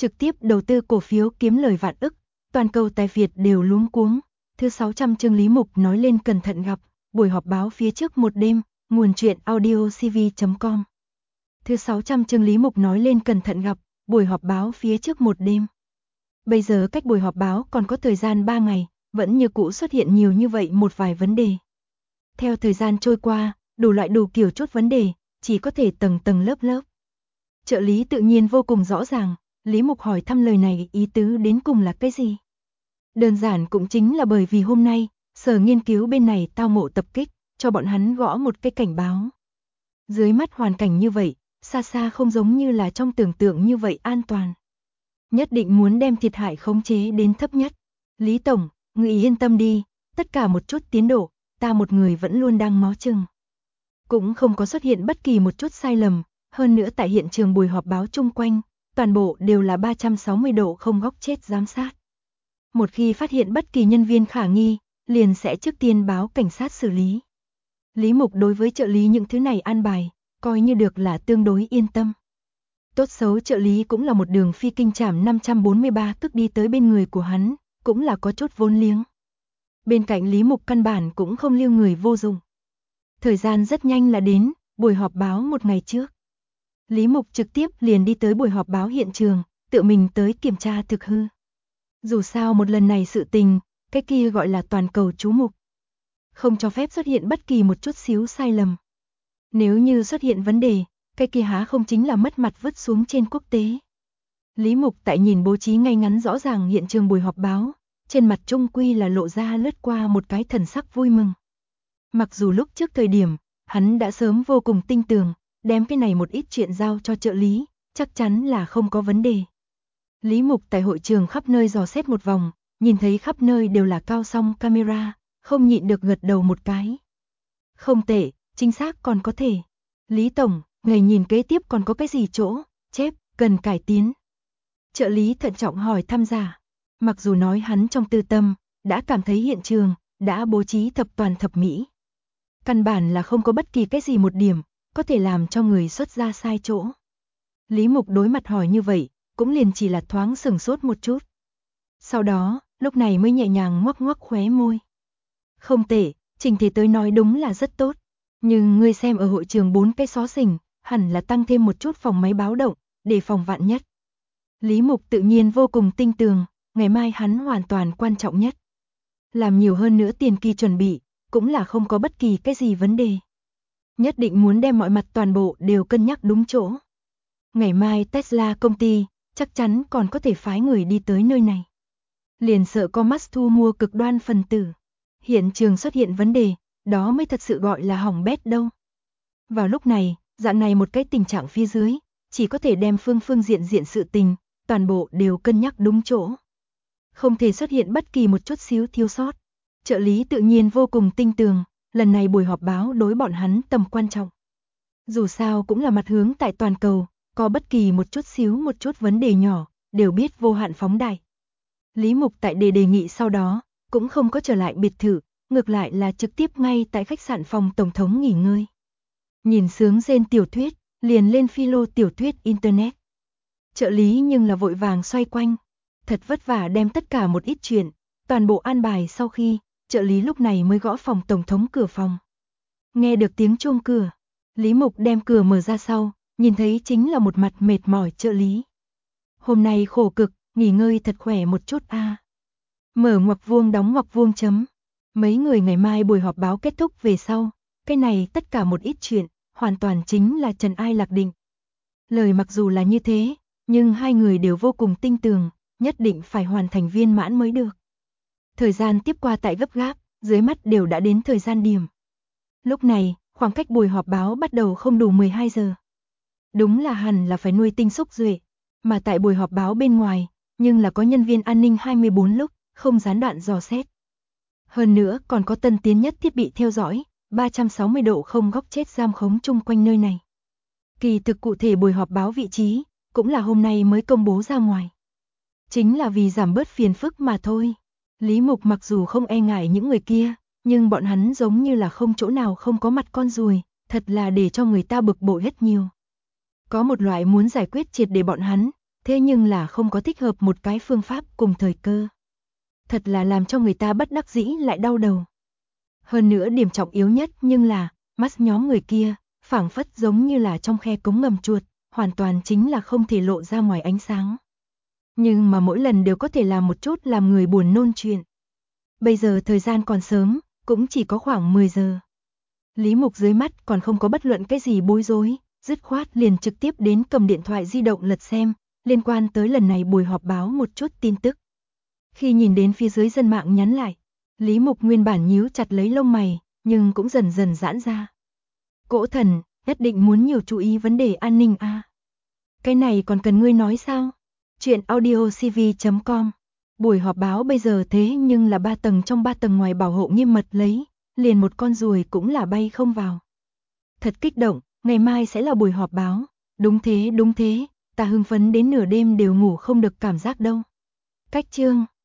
trực tiếp đầu tư cổ phiếu kiếm lời vạn ức, toàn cầu tài Việt đều luống cuống. Thứ 600 chương Lý Mục nói lên cẩn thận gặp, buổi họp báo phía trước một đêm, nguồn truyện audiocv.com. Thứ 600 chương Lý Mục nói lên cẩn thận gặp, buổi họp báo phía trước một đêm. Bây giờ cách buổi họp báo còn có thời gian 3 ngày, vẫn như cũ xuất hiện nhiều như vậy một vài vấn đề. Theo thời gian trôi qua, đủ loại đủ kiểu chút vấn đề, chỉ có thể tầng tầng lớp lớp. Trợ lý tự nhiên vô cùng rõ ràng, Lý Mục hỏi thăm lời này ý tứ đến cùng là cái gì? Đơn giản cũng chính là bởi vì hôm nay, sở nghiên cứu bên này tao ngộ tập kích, cho bọn hắn gõ một cái cảnh báo. Dưới mắt hoàn cảnh như vậy, xa xa không giống như là trong tưởng tượng như vậy an toàn. Nhất định muốn đem thiệt hại khống chế đến thấp nhất. Lý Tổng, người yên tâm đi, tất cả một chút tiến độ, ta một người vẫn luôn đang ngó chừng. Cũng không có xuất hiện bất kỳ một chút sai lầm, hơn nữa tại hiện trường buổi họp báo chung quanh, toàn bộ đều là 360 độ không góc chết giám sát. Một khi phát hiện bất kỳ nhân viên khả nghi, liền sẽ trước tiên báo cảnh sát xử lý. Lý Mục đối với trợ lý những thứ này an bài, coi như được là tương đối yên tâm. Tốt xấu trợ lý cũng là một đường phi kinh trảm 543 tức đi tới bên người của hắn, cũng là có chút vốn liếng. Bên cạnh Lý Mục căn bản cũng không lưu người vô dụng. Thời gian rất nhanh là đến, buổi họp báo một ngày trước. Lý Mục trực tiếp liền đi tới buổi họp báo hiện trường, tự mình tới kiểm tra thực hư. Dù sao một lần này sự tình, cái kia gọi là toàn cầu chú mục. Không cho phép xuất hiện bất kỳ một chút xíu sai lầm. Nếu như xuất hiện vấn đề, cái kia há không chính là mất mặt vứt xuống trên quốc tế. Lý Mục tại nhìn bố trí ngay ngắn rõ ràng hiện trường buổi họp báo, trên mặt trung quy là lộ ra lướt qua một cái thần sắc vui mừng. Mặc dù lúc trước thời điểm, hắn đã sớm vô cùng tin tưởng, đem cái này một ít chuyện giao cho trợ lý, chắc chắn là không có vấn đề. Lý Mục tại hội trường khắp nơi dò xét một vòng, nhìn thấy khắp nơi đều là cao song camera, không nhịn được gật đầu một cái. Không tệ, chính xác còn có thể. Lý Tổng, ngày nhìn kế tiếp còn có cái gì chỗ, chép, cần cải tiến. Trợ lý thận trọng hỏi thăm giả. Mặc dù nói hắn trong tư tâm, đã cảm thấy hiện trường, đã bố trí thập toàn thập mỹ. Căn bản là không có bất kỳ cái gì một điểm, có thể làm cho người xuất ra sai chỗ. Lý Mục đối mặt hỏi như vậy, cũng liền chỉ là thoáng sửng sốt một chút. Sau đó, lúc này mới nhẹ nhàng ngoắc ngoắc khóe môi. Không tệ, trình thể tới nói đúng là rất tốt. Nhưng ngươi xem ở hội trường 4 cái xó xỉnh, hẳn là tăng thêm một chút phòng máy báo động, để phòng vạn nhất. Lý Mục tự nhiên vô cùng tin tưởng, ngày mai hắn hoàn toàn quan trọng nhất. Làm nhiều hơn nữa tiền kỳ chuẩn bị, cũng là không có bất kỳ cái gì vấn đề. Nhất định muốn đem mọi mặt toàn bộ đều cân nhắc đúng chỗ. Ngày mai Tesla công ty, chắc chắn còn có thể phái người đi tới nơi này. Liền sợ Comas thu mua cực đoan phần tử. Hiện trường xuất hiện vấn đề, đó mới thật sự gọi là hỏng bét đâu. Vào lúc này, dạng này một cái tình trạng phía dưới, chỉ có thể đem phương diện sự tình, toàn bộ đều cân nhắc đúng chỗ. Không thể xuất hiện bất kỳ một chút xíu thiếu sót. Trợ lý tự nhiên vô cùng tin tưởng, lần này buổi họp báo đối bọn hắn tầm quan trọng. Dù sao cũng là mặt hướng tại toàn cầu, có bất kỳ một chút xíu một chút vấn đề nhỏ, đều biết vô hạn phóng đại. Lý Mục tại đề nghị sau đó, cũng không có trở lại biệt thự, ngược lại là trực tiếp ngay tại khách sạn phòng tổng thống nghỉ ngơi. Nhìn sướng rên tiểu thuyết, liền lên philo tiểu thuyết internet. Trợ lý nhưng là vội vàng xoay quanh, thật vất vả đem tất cả một ít chuyện, toàn bộ an bài sau khi, trợ lý lúc này mới gõ phòng tổng thống cửa phòng. Nghe được tiếng chuông cửa, Lý Mục đem cửa mở ra sau, nhìn thấy chính là một mặt mệt mỏi trợ lý. Hôm nay khổ cực, nghỉ ngơi thật khỏe một chút a. Mở ngoặc vuông đóng ngoặc vuông chấm. Mấy người ngày mai buổi họp báo kết thúc về sau, cái này tất cả một ít chuyện, hoàn toàn chính là trần ai lạc định. Lời mặc dù là như thế, nhưng hai người đều vô cùng tin tưởng, nhất định phải hoàn thành viên mãn mới được. Thời gian tiếp qua tại gấp gáp, dưới mắt đều đã đến thời gian điểm. Lúc này, khoảng cách buổi họp báo bắt đầu không đủ 12 giờ. Đúng là hẳn là phải nuôi tinh xúc duệ, mà tại buổi họp báo bên ngoài, nhưng là có nhân viên an ninh 24 lúc, không gián đoạn dò xét. Hơn nữa còn có tân tiến nhất thiết bị theo dõi, 360 độ không góc chết giam khống chung quanh nơi này. Kỳ thực cụ thể buổi họp báo vị trí, cũng là hôm nay mới công bố ra ngoài. Chính là vì giảm bớt phiền phức mà thôi. Lý Mục mặc dù không e ngại những người kia, nhưng bọn hắn giống như là không chỗ nào không có mặt con ruồi, thật là để cho người ta bực bội hết nhiều. Có một loại muốn giải quyết triệt để bọn hắn, thế nhưng là không có thích hợp một cái phương pháp cùng thời cơ. Thật là làm cho người ta bất đắc dĩ lại đau đầu. Hơn nữa điểm trọng yếu nhất nhưng là, mắt nhóm người kia, phảng phất giống như là trong khe cống ngầm chuột, hoàn toàn chính là không thể lộ ra ngoài ánh sáng. Nhưng mà mỗi lần đều có thể làm một chút làm người buồn nôn chuyện. Bây giờ thời gian còn sớm, cũng chỉ có khoảng 10 giờ. Lý Mục dưới mắt còn không có bất luận cái gì bối rối, dứt khoát liền trực tiếp đến cầm điện thoại di động lật xem, liên quan tới lần này buổi họp báo một chút tin tức. Khi nhìn đến phía dưới dân mạng nhắn lại, Lý Mục nguyên bản nhíu chặt lấy lông mày, nhưng cũng dần dần giãn ra. Cỗ thần, nhất định muốn nhiều chú ý vấn đề an ninh a. Cái này còn cần ngươi nói sao? Chuyện audiocv.com. Buổi họp báo bây giờ thế nhưng là 3 tầng trong 3 tầng ngoài bảo hộ nghiêm mật lấy, liền một con ruồi cũng là bay không vào. Thật kích động, ngày mai sẽ là buổi họp báo. Đúng thế, ta hưng phấn đến nửa đêm đều ngủ không được cảm giác đâu. Cách chương